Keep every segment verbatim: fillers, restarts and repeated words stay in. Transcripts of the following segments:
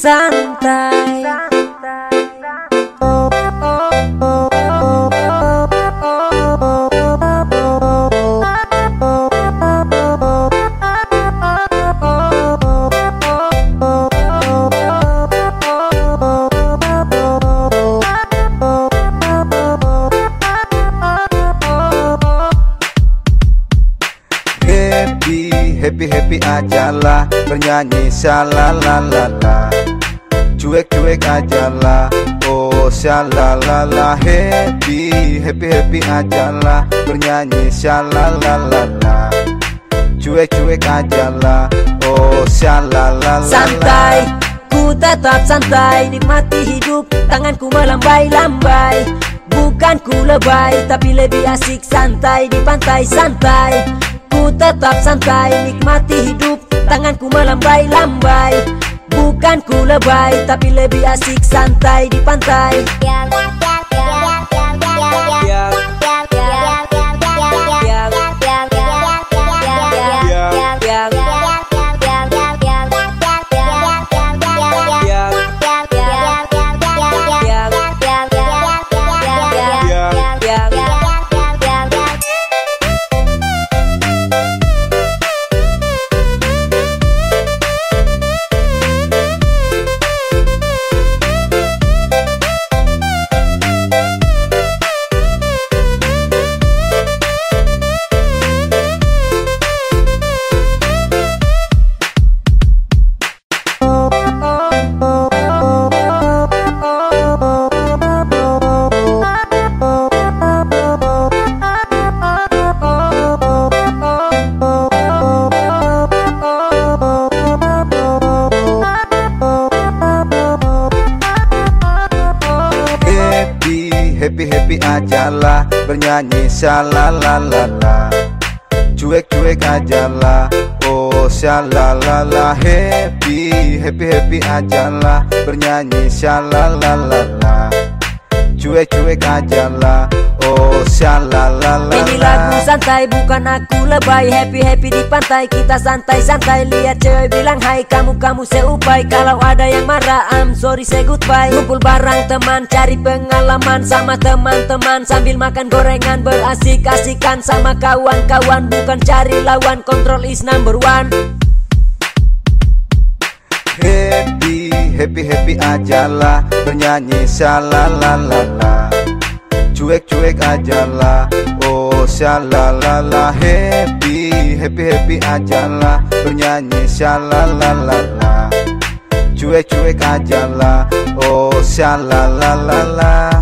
santai. Happy happy ajalah, bernyanyi shalalalala. Cuek cuek ajalah, oh shalalala. Happy happy happy ajalah, bernyanyi shalalalala. Cuek cuek ajalah, oh shalalala. Santai, ku tetap santai, nikmati hidup, tanganku melambai-lambai. Bukan ku lebay, tapi lebih asik santai di pantai santai. Ku tetap santai, nikmati hidup, tanganku melambai-lambai. Bukan ku lebay, tapi lebih asik santai di pantai. Happy happy ajalah, bernyanyi shalalalala. Cuek cuek ajalah, oh shalalala. Happy happy happy ajalah, bernyanyi shalalalala. Cuek cuek ajalah, oh shalalala. Ini lagu santai, bukan aku lebay. Happy happy di pantai, kita santai-santai. Lihat cewek bilang hai, kamu-kamu seupai. Kalau ada yang marah, I'm sorry say goodbye. Kumpul bareng teman, cari pengalaman sama teman-teman. Sambil makan gorengan, berasik-asikan sama kawan-kawan. Bukan cari lawan, control is number one. Happy happy happy ajalah, bernyanyi shalalalala. Cuek cuek ajalah, oh shalalala. Happy happy happy ajalah, bernyanyi shalalalala. Cuek cuek ajalah, oh shalalala.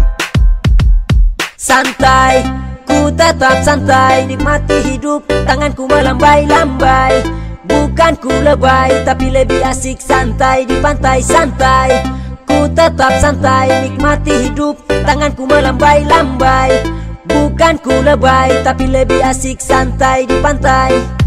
Santai, ku tetap santai, nikmati hidup, tanganku melambai-lambai. Bukan ku lebay, tapi lebih asik santai di pantai santai. Ku tetap santai, nikmati hidup, tanganku melambai-lambai. Bukan ku lebay, tapi lebih asik santai di pantai.